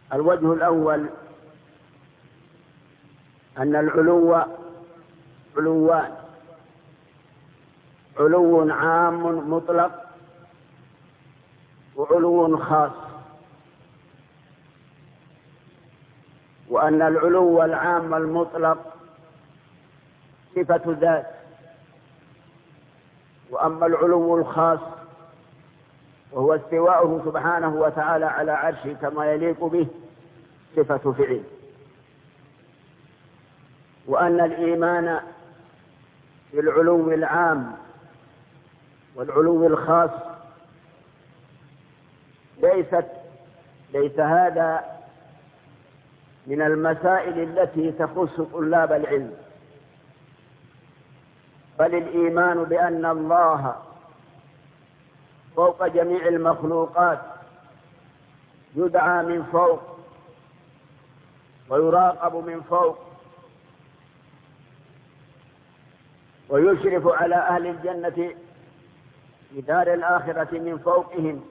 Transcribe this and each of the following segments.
الوجه الأول أن العلو علوان: علو عام مطلق وعلو خاص. وأن العلو العام المطلق صفة ذات، وأما العلو الخاص وهو استواؤه سبحانه وتعالى على عرشه كما يليق به صفة فعل. وأن الإيمان بالعلو العام والعلو الخاص ليس هذا من المسائل التي تخص طلاب العلم، بل الإيمان بأن الله فوق جميع المخلوقات يدعى من فوق ويراقب من فوق ويشرف على أهل الجنة في دار الآخرة من فوقهم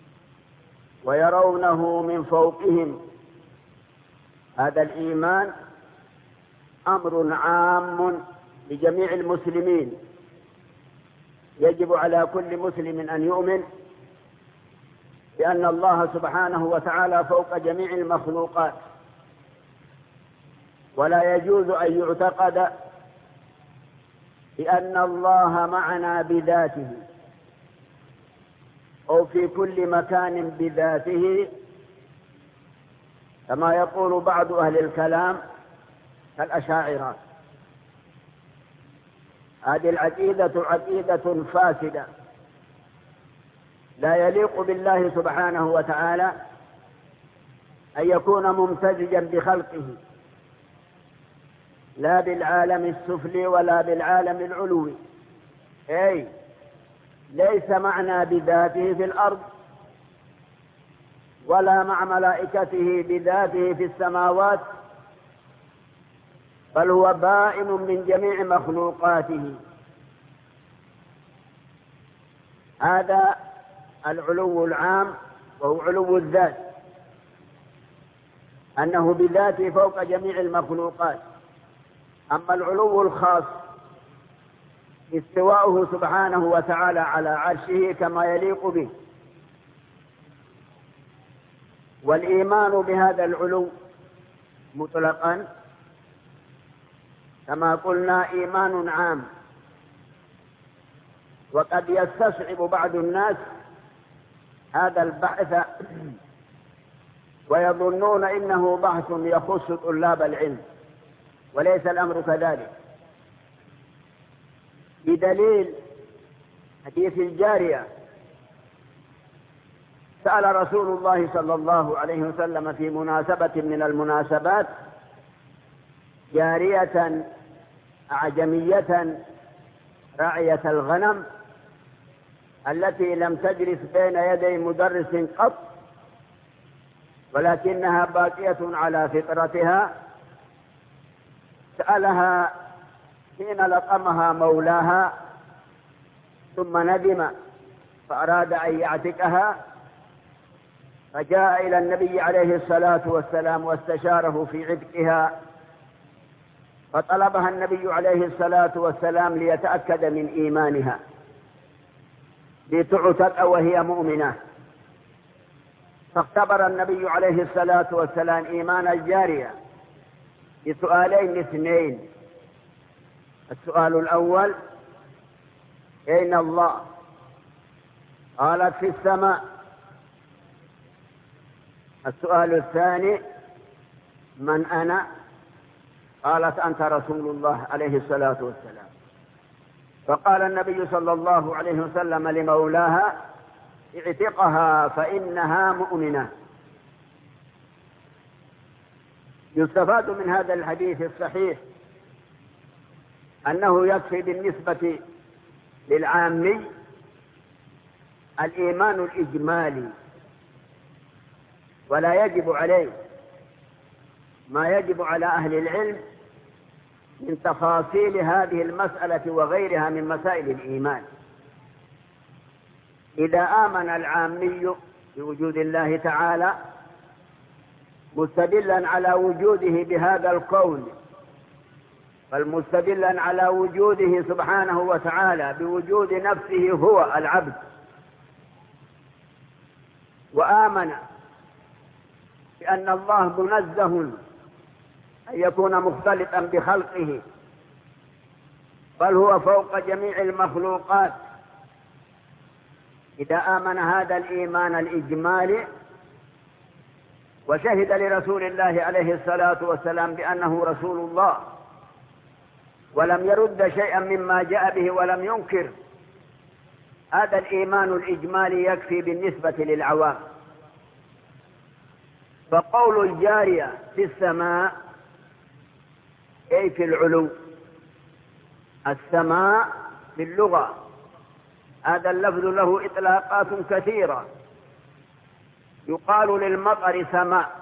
ويرونه من فوقهم. هذا الإيمان أمر عام لجميع المسلمين، يجب على كل مسلم أن يؤمن بأن الله سبحانه وتعالى فوق جميع المخلوقات، ولا يجوز أن يعتقد بأن الله معنا بذاته أو في كل مكان بذاته كما يقول بعض أهل الكلام كالأشاعرة. هذه العقيدة عقيدة فاسدة، لا يليق بالله سبحانه وتعالى أن يكون ممتزجا بخلقه، لا بالعالم السفلي ولا بالعالم العلوي. أي ليس معنا بذاته في الأرض ولا مع ملائكته بذاته في السماوات، بل هو بائن من جميع مخلوقاته. هذا العلو العام وهو علو الذات، أنه بذاته فوق جميع المخلوقات. أما العلو الخاص استواؤه سبحانه وتعالى على عرشه كما يليق به. والإيمان بهذا العلو مطلقا كما قلنا إيمان عام، وقد يستصعب بعض الناس هذا البحث ويظنون إنه بحث يخص طلاب العلم، وليس الأمر كذلك، بدليل حديث الجارية. سأل رسول الله صلى الله عليه وسلم في مناسبة من المناسبات جارية أعجمية راعية الغنم التي لم تجلس بين يدي مدرس قط، ولكنها باقية على فطرتها. سألها حين لقمها مولاها ثم ندم فأراد أن يعتقها، فجاء إلى النبي عليه الصلاة والسلام واستشاره في عتقها، فطلبها النبي عليه الصلاة والسلام ليتأكد من إيمانها لتعتق وهي مؤمنة. فاختبر النبي عليه الصلاة والسلام إيمان الجارية بسؤالين اثنين. السؤال الأول: أين الله؟ قالت: في السماء. السؤال الثاني: من أنا؟ قالت: أنت رسول الله عليه الصلاة والسلام. فقال النبي صلى الله عليه وسلم لمولاها: اعتقها فإنها مؤمنة. يستفاد من هذا الحديث الصحيح أنه يكفي بالنسبة للعامي الإيمان الإجمالي، ولا يجب عليه ما يجب على أهل العلم من تفاصيل هذه المسألة وغيرها من مسائل الإيمان. إذا آمن العامي بوجود الله تعالى مستدلا على وجوده بهذا الكون، بل مستدلا على وجوده سبحانه وتعالى بوجود نفسه هو العبد، وآمن بأن الله منزه أن يكون مختلطا بخلقه، بل هو فوق جميع المخلوقات. إذا آمن هذا الإيمان الإجمالي وشهد لرسول الله عليه الصلاة والسلام بأنه رسول الله ولم يرد شيئا مما جاء به ولم ينكر، هذا الإيمان الإجمالي يكفي بالنسبة للعوام. فقول الجارية في السماء أي في العلو. السماء في اللغة هذا اللفظ له إطلاقات كثيرة. يقال للمطر سماء،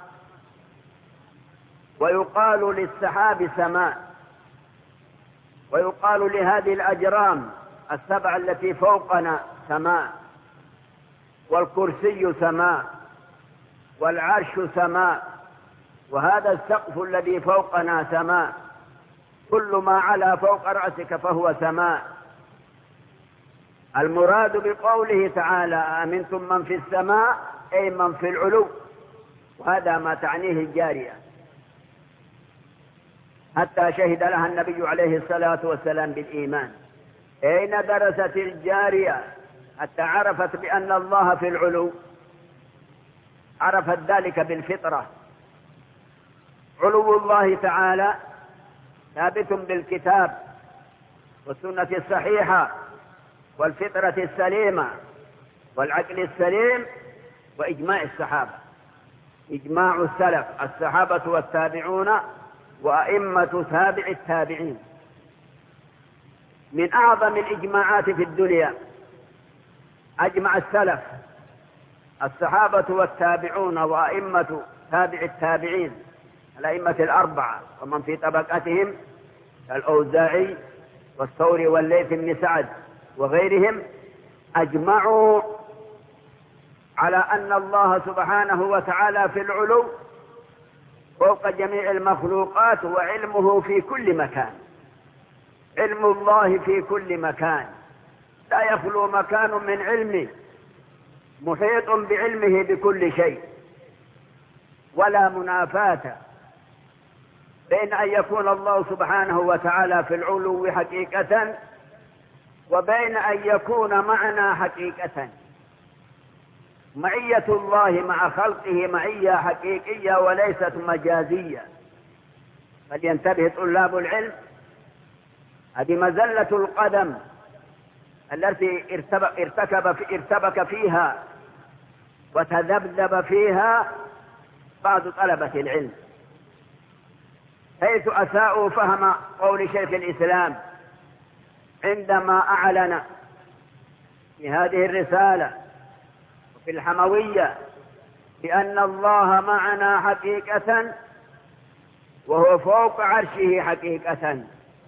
ويقال للسحاب سماء، ويقال لهذه الأجرام السبع التي فوقنا سماء، والكرسي سماء، والعرش سماء، وهذا السقف الذي فوقنا سماء. كل ما علا فوق رأسك فهو سماء. المراد بقوله تعالى أأمنتم من في السماء أي من في العلو، وهذا ما تعنيه الجارية، حتى شهد لها النبي عليه الصلاة والسلام بالإيمان. أين درست الجارية حتى عرفت بأن الله في العلو؟ عرفت ذلك بالفطرة. علو الله تعالى ثابت بالكتاب والسنة الصحيحة والفطرة السليمة والعقل السليم وإجماع الصحابة، إجماع السلف الصحابة والتابعون وأئمة تابع التابعين. من أعظم الإجماعات في الدنيا أجمع السلف الصحابة والتابعون وأئمة تابع التابعين، الأئمة الأربعة ومن في طبقتهم الأوزاعي والثوري والليث بن سعد وغيرهم، أجمعوا على أن الله سبحانه وتعالى في العلو فوق جميع المخلوقات، وعلمه في كل مكان. علم الله في كل مكان، لا يخلو مكان من علمه، محيط بعلمه بكل شيء، ولا منافاة بين أن يكون الله سبحانه وتعالى في العلو حقيقة وبين أن يكون معنا حقيقة. معية الله مع خلقه معية حقيقية وليست مجازية. فلينتبه طلاب العلم، هذه مزلة القدم التي ارتبك فيها وتذبذب فيها بعض طلبة العلم، حيث أساءوا فهم قول شيخ الإسلام عندما أعلن في هذه الرسالة وفي الحموية بأن الله معنا حقيقة وهو فوق عرشه حقيقة.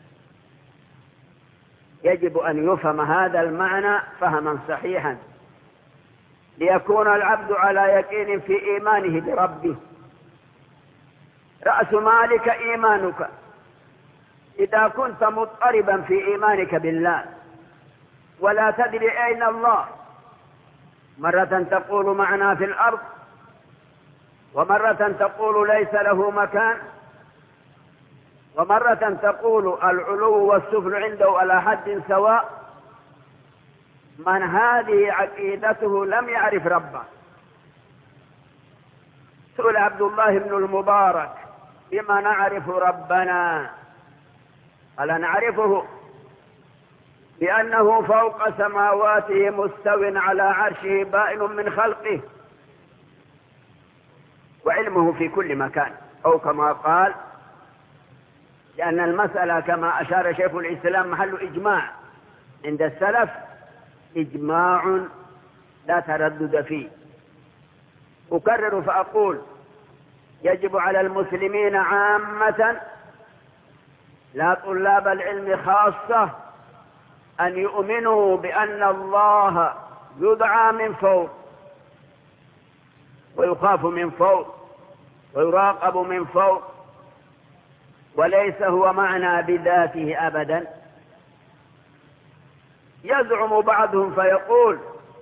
يجب أن يفهم هذا المعنى فهما صحيحا ليكون العبد على يقين في إيمانه بربه. رأس مالك إيمانك. إذا كنت مضطربا في إيمانك بالله ولا تدري أين الله، مرة تقول معنا في الأرض، ومرة تقول ليس له مكان، ومرة تقول العلو والسفل عنده على حد سواء، من هذه عقيدته لم يعرف ربه. سئل عبد الله بن المبارك بما نعرف ربنا؟ قال نعرفه بأنه فوق سماواته مستو على عرشه بائن من خلقه، وعلمه في كل مكان، أو كما قال، لأن المسألة كما أشار شيخ الإسلام محل إجماع عند السلف، إجماع لا تردد فيه. أكرر فأقول يجب على المسلمين عامة لا طلاب العلم خاصة أن يؤمنوا بأن الله يدعى من فوق ويخاف من فوق، ويراقب من فوق، وليس هو معنى بذاته أبدا. يزعم بعضهم فيقول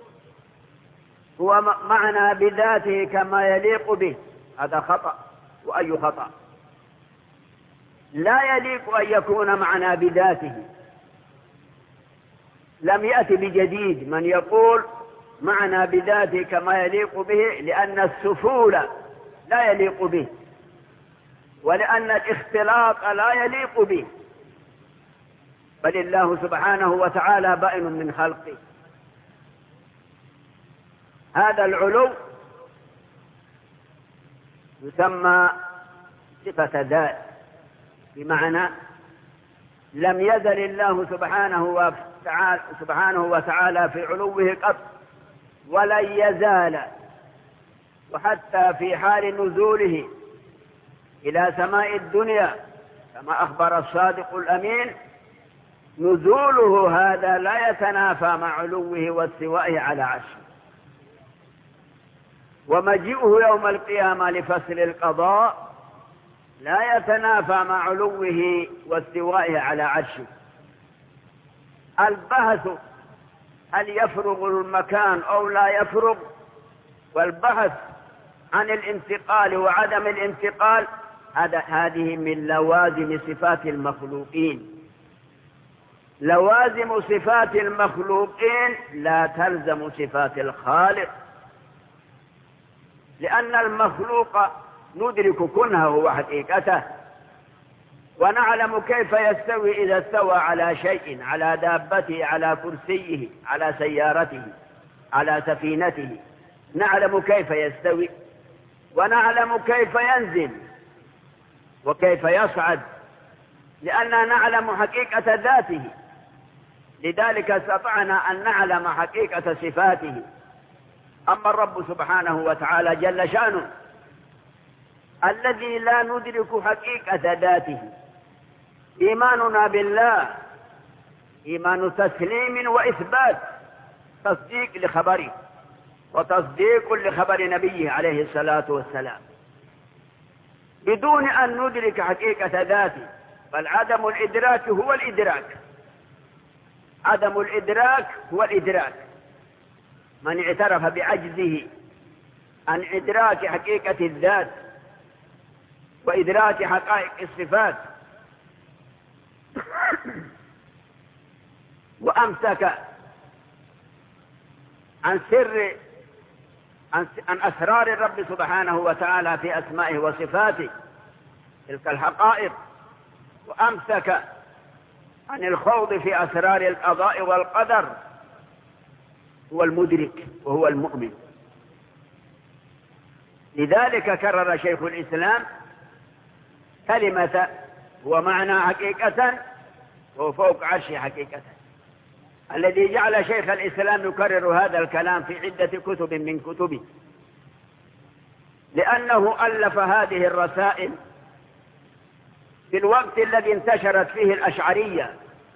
هو معنى بذاته كما يليق به. هذا خطأ، وأي خطأ. لا يليق أن يكون معنى بذاته. لم يأتي بجديد من يقول معنى بذاته كما يليق به، لأن السفول لا يليق به، ولأن الاختلاط لا يليق به، بل الله سبحانه وتعالى بائن من خلقه. هذا العلو يسمى صفة ذات، بمعنى لم يزل الله سبحانه وتعالى في علوه قط، ولن يزال. وحتى في حال نزوله إلى سماء الدنيا كما أخبر الصادق الأمين، نزوله هذا لا يتنافى مع علوه واستوائه على عرشه، ومجيئه يوم القيامة لفصل القضاء لا يتنافى مع علوه واستوائه على عرشه. البحث هل يفرغ المكان أو لا يفرغ، والبحث عن الانتقال وعدم الانتقال، هذه من لوازم صفات المخلوقين. لوازم صفات المخلوقين لا تلزم صفات الخالق، لأن المخلوق ندرك كنهه وحقيقته، ونعلم كيف يستوي إذا استوى على شيء، على دابته، على كرسيه، على سيارته، على سفينته. نعلم كيف يستوي، ونعلم كيف ينزل وكيف يصعد، لأننا نعلم حقيقة ذاته. لذلك استطعنا أن نعلم حقيقة صفاته. أما الرب سبحانه وتعالى جل شأنه الذي لا ندرك حقيقة ذاته، إيماننا بالله إيمان تسليم وإثبات، تصديق لخبره وتصديق لخبر نبيه عليه الصلاة والسلام، بدون أن ندرك حقيقة ذاته. بل عدم الإدراك هو الإدراك، عدم الإدراك هو الإدراك. من اعترف بعجزه عن إدراك حقيقة الذات وإدراك حقائق الصفات وأمسك عن أسرار الرب سبحانه وتعالى في أسمائه وصفاته تلك الحقائق، وأمسك عن الخوض في أسرار القضاء والقدر، هو المدرك وهو المؤمن. لذلك كرر شيخ الإسلام كلمة هو معنى حقيقة وهو فوق عرشه حقيقة، الذي جعل شيخ الإسلام يكرر هذا الكلام في عدة كتب من كتبه، لأنه ألف هذه الرسائل في الوقت الذي انتشرت فيه الأشعرية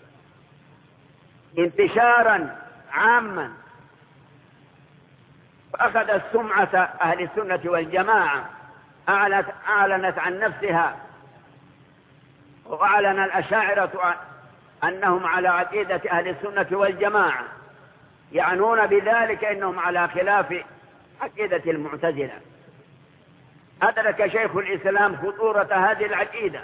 انتشارا عاما، فأخذت سمعة أهل السنة والجماعة، أعلنت عن نفسها، وأعلن الأشاعرة أنهم على عقيدة أهل السنة والجماعة، يعنون بذلك أنهم على خلاف عقيدة المعتزلة. أدرك شيخ الإسلام خطورة هذه العقيدة،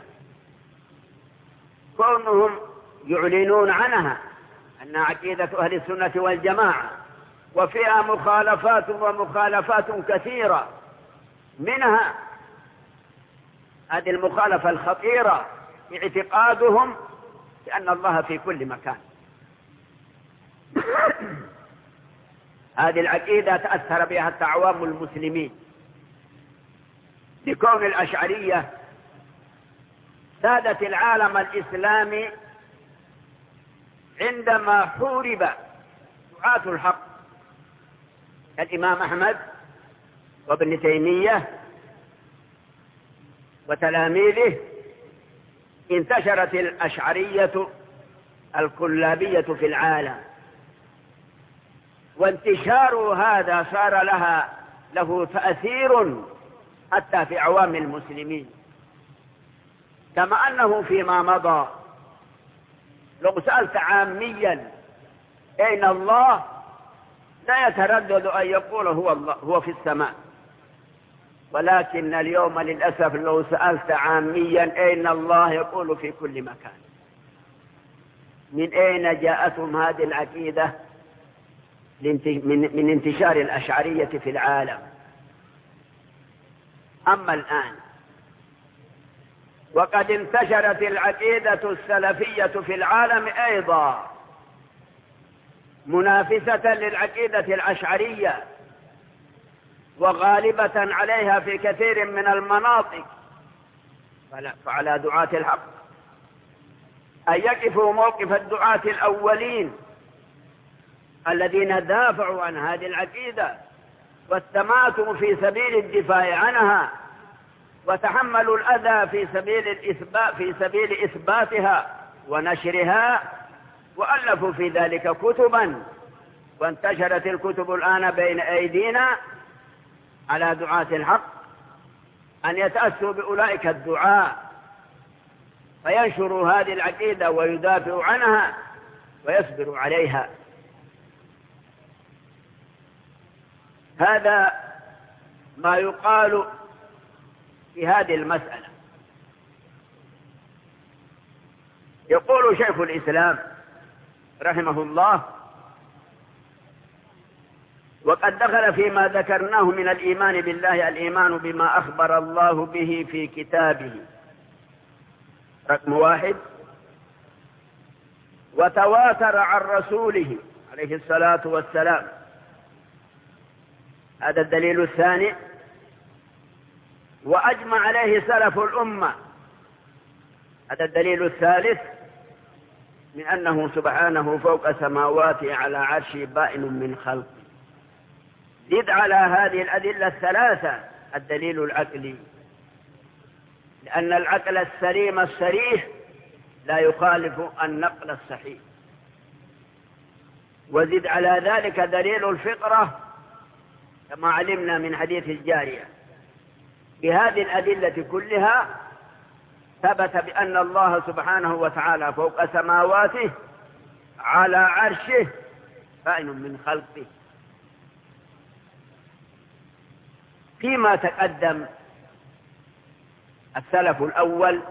كونهم يعلنون عنها أن عقيدة أهل السنة والجماعة وفيها مخالفات ومخالفات كثيرة، منها هذه المخالفة الخطيرة اعتقادهم بأن الله في كل مكان. هذه العقيدة تأثر بها حتى عوام المسلمين، لكون الأشعرية سادت العالم الإسلامي عندما حورب دعاة الحق الإمام أحمد وابن تيمية وتلاميذه. انتشرت الأشعرية الكلابية في العالم، وانتشار هذا صار له تأثير حتى في عوام المسلمين. كما أنه فيما مضى لو سألت عاميا أين الله لا يتردد أن يقول هو الله، هو في السماء. ولكن اليوم للأسف لو سألت عاميا أين الله يقول في كل مكان. من أين جاءتهم هذه العقيدة؟ من انتشار الأشعرية في العالم. أما الآن وقد انتشرت العقيدة السلفية في العالم أيضا منافسة للعقيدة الأشعرية، وغالبة عليها في كثير من المناطق. فعلى دعاة الحق أن يقفوا موقف الدعاة الأولين الذين دافعوا عن هذه العقيدة واستماتوا في سبيل الدفاع عنها، وتحملوا الأذى في سبيل إثباتها ونشرها، وألفوا في ذلك كتبا، وانتشرت الكتب الآن بين أيدينا. على دعاة الحق أن يتأسوا بأولئك الدعاء فينشروا هذه العقيدة ويدافعوا عنها ويصبروا عليها. هذا ما يقال في هذه المسألة. يقول شيخ الإسلام رحمه الله: وقد دخل فيما ذكرناه من الإيمان بالله الإيمان بما أخبر الله به في كتابه، رقم 1، وتواتر عن رسوله عليه الصلاة والسلام، هذا الدليل الثاني، وأجمع عليه سلف الأمة، هذا الدليل الثالث، من أنه سبحانه فوق سماواته على عرشه بائن من خلقه. زد على هذه الأدلة الثلاثة الدليل العقلي، لأن العقل السليم الصريح لا يخالف النقل الصحيح. وزد على ذلك دليل الفطرة كما علمنا من حديث الجارية. بهذه الأدلة كلها ثبت بأن الله سبحانه وتعالى فوق سماواته على عرشه بائن من خلقه. فيما تقدم السلف الأول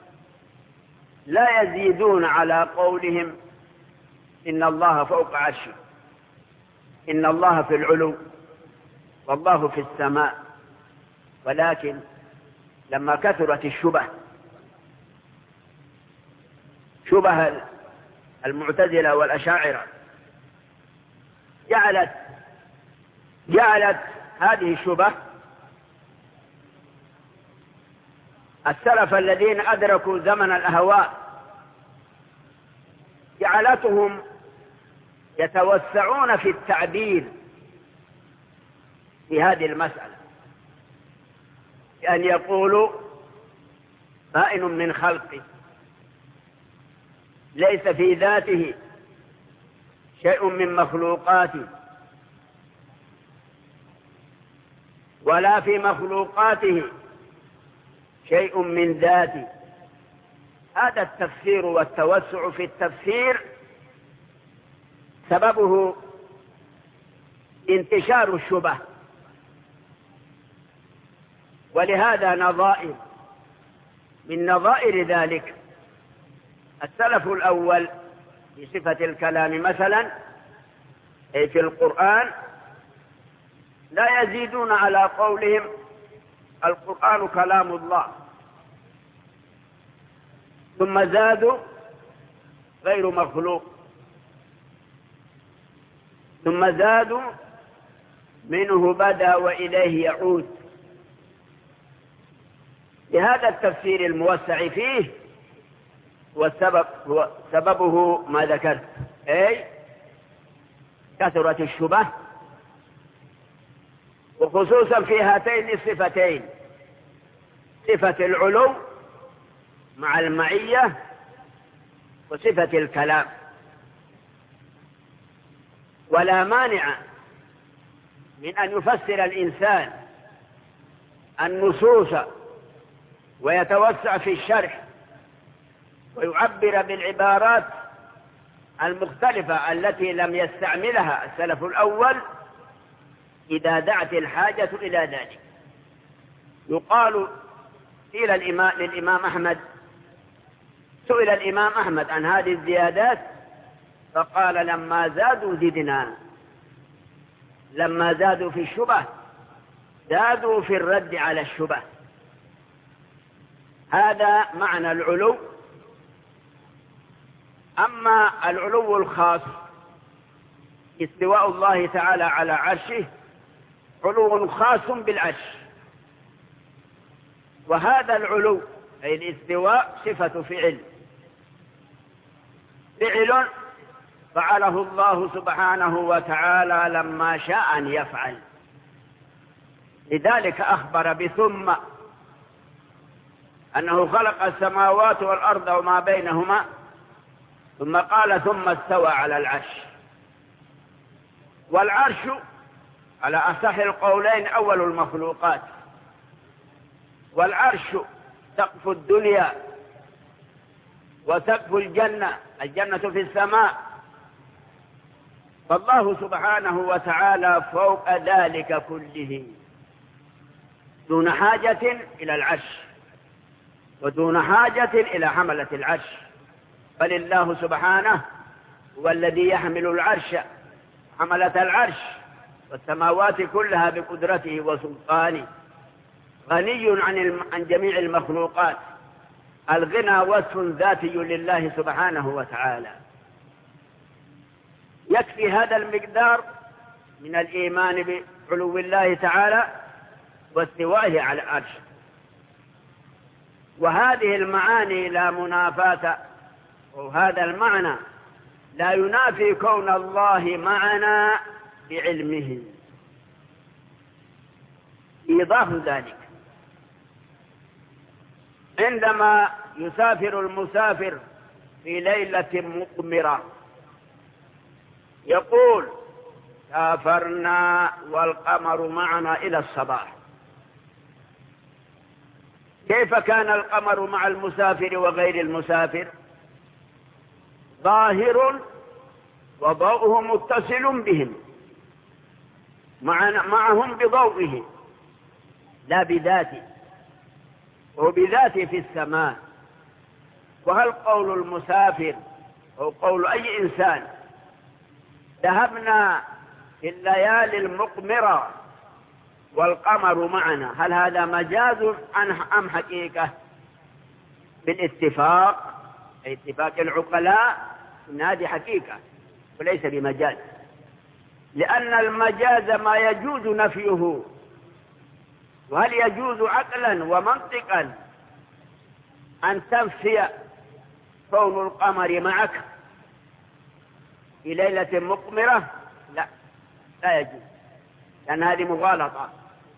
لا يزيدون على قولهم إن الله فوق عرشه، إن الله في العلو والله في السماء. ولكن لما كثرت شبه المعتزلة والأشاعرة جعلت هذه الشبه السلف الذين أدركوا زمن الأهواء جعلتهم يتوسعون في التعبير في هذه المسألة، بأن يقولوا بائن من خلقه، ليس في ذاته شيء من مخلوقاته ولا في مخلوقاته شيء من ذاته. هذا التفسير والتوسع في التفسير سببه انتشار الشبه، ولهذا نظائر من نظائر ذلك السلف الأول في صفة الكلام مثلا أي في القرآن لا يزيدون على قولهم القرآن كلام الله، ثم زادوا غير مخلوق، ثم زادوا منه بدأ وإليه يعود. لهذا التفسير الموسع فيه سببه ما ذكرت، أي كثرة الشبه، وخصوصا في هاتين الصفتين، صفة العلو مع المعية وصفة الكلام. ولا مانع من أن يفسر الإنسان النصوص ويتوسع في الشرح ويعبر بالعبارات المختلفة التي لم يستعملها السلف الأول إذا دعت الحاجة إلى ذلك. يقال قيل للإمام أحمد، سئل الإمام أحمد عن هذه الزيادات فقال لما زادوا زدنا، لما زادوا في الشبه زادوا في الرد على الشبه. هذا معنى العلو. أما العلو الخاص استواء الله تعالى على عرشه علو خاص بالعرش، وهذا العلو أي الاستواء صفة فعل فعله الله سبحانه وتعالى لما شاء أن يفعل. لذلك أخبر بثم أنه خلق السماوات والأرض وما بينهما ثم قال ثم استوى على العرش. والعرش على أصح القولين أول المخلوقات، والعرش سقف الدنيا وسقف الجنة، الجنة في السماء، فالله سبحانه وتعالى فوق ذلك كله دون حاجة إلى العرش ودون حاجة إلى حملة العرش، بل الله سبحانه هو الذي يحمل العرش حملة العرش والسماوات كلها بقدرته وسلطانه، غني عن جميع المخلوقات. الغنى وصف ذاتي لله سبحانه وتعالى. يكفي هذا المقدار من الإيمان بعلو الله تعالى واستوائه على العرش. وهذه المعاني لا منافاة، وهذا المعنى لا ينافي كون الله معنا بعلمه. إيضاح ذلك عندما يسافر المسافر في ليلة مقمرة يقول سافرنا والقمر معنا إلى الصباح. كيف كان القمر مع المسافر وغير المسافر؟ ظاهر وضوءه متصل بهم، معهم بضوئه لا بذاته، وهو بذاته في السماء. وهل قول المسافر أو قول أي إنسان ذهبنا في الليالي المقمرة والقمر معنا، هل هذا مجاز أم حقيقة؟ بالاتفاق، اتفاق العقلاء إن هذه حقيقة وليس بمجاز، لأن المجاز ما يجوز نفيه. وهل يجوز عقلا ومنطقا أن تنفي كون القمر معك في ليلة مقمرة؟ لا يجوز، لأن هذه مغالطة.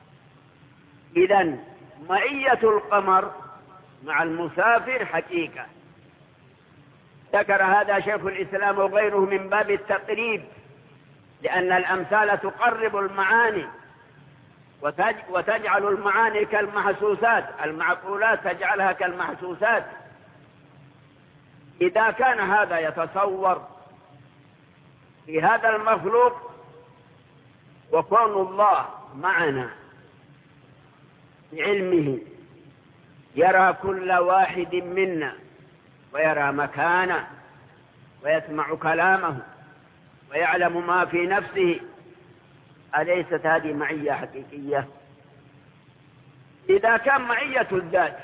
إذن معية القمر مع المسافر حقيقة. ذكر هذا شيخ الإسلام وغيره من باب التقريب، لأن الأمثال تقرب المعاني وتجعل المعاني كالمحسوسات، المعقولات تجعلها كالمحسوسات. إذا كان هذا يتصور في هذا المخلوق وكون الله معنا بعلمه، يرى كل واحد منا ويرى مكانه ويسمع كلامه ويعلم ما في نفسه، أليست هذه معية حقيقية؟ إذا كان معية الذات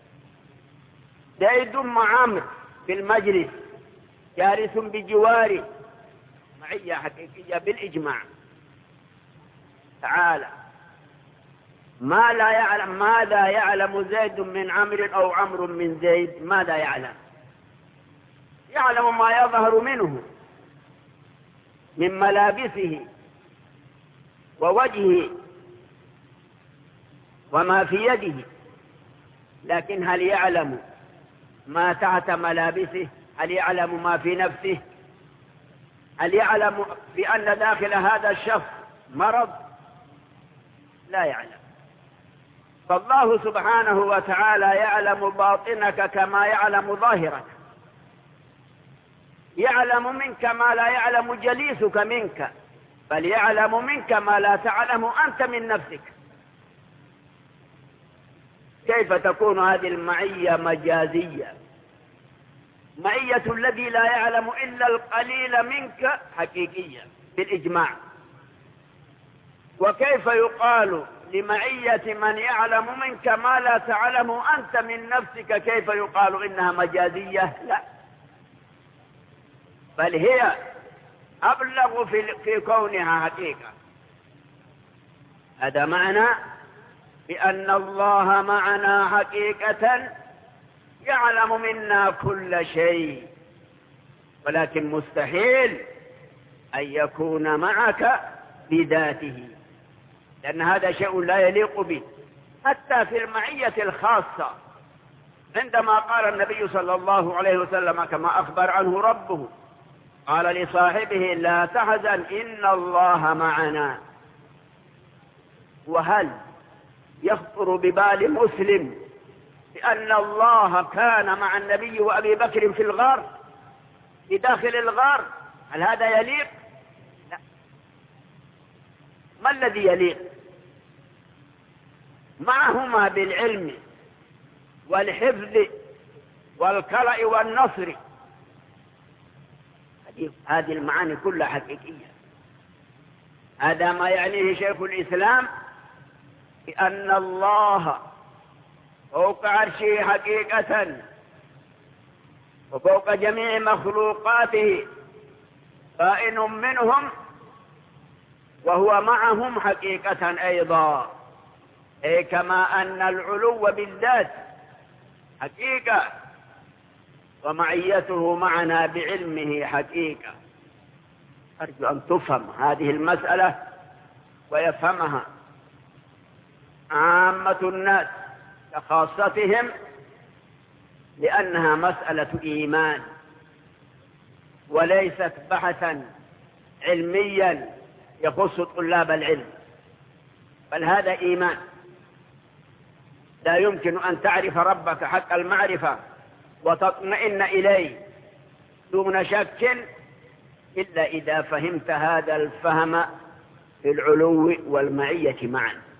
زيد مع عمرو في المجلس جالس بجواره، معية حقيقية بالإجماع. تعالى ماذا يعلم زيد من عمرو أو عمرو من زيد؟ ماذا يعلم؟ يعلم ما يظهر منه من ملابسه ووجهه وما في يده، لكن هل يعلم ما تحت ملابسه؟ هل يعلم ما في نفسه؟ هل يعلم بأن داخل هذا الشخص مرض؟ لا يعلم. فالله سبحانه وتعالى يعلم باطنك كما يعلم ظاهرك، يعلم منك ما لا يعلم جليسك منك، بل يعلم منك ما لا تعلم أنت من نفسك. كيف تكون هذه المعية مجازية؟ معية الذي لا يعلم إلا القليل منك حقيقية بالإجماع. وكيف يقال لمعية من يعلم منك ما لا تعلم أنت من نفسك، كيف يقال إنها مجازية؟ لا، بل هي أبلغ في كونها حقيقة. هذا معنى بأن الله معنا حقيقة، يعلم منا كل شيء، ولكن مستحيل أن يكون معك بذاته، لأن هذا شيء لا يليق به. حتى في المعية الخاصة عندما قال النبي صلى الله عليه وسلم كما أخبر عنه ربه، قال لصاحبه: لا تحزن إن الله معنا. وهل يخطر ببال مسلم بأن الله كان مع النبي وأبي بكر في الغار، في داخل الغار؟ هل هذا يليق؟ لا. ما الذي يليق؟ معهما بالعلم والحفظ والكرأ والنصر. هذه المعاني كلها حقيقية. هذا ما يعنيه شيخ الإسلام بأن الله فوق عرشه حقيقة، وفوق جميع مخلوقاته، بائن منهم وهو معهم حقيقة أيضا، أي كما أن العلو بالذات حقيقة، ومعيته معنا بعلمه حقيقة. أرجو أن تفهم هذه المسألة ويفهمها عامة الناس كخاصتهم، لأنها مسألة إيمان وليست بحثا علميا يخص طلاب العلم، بل هذا إيمان. لا يمكن أن تعرف ربك حق المعرفة وتطمئن إليه دون شك إلا إذا فهمت هذا الفهم في العلو والمعية معا.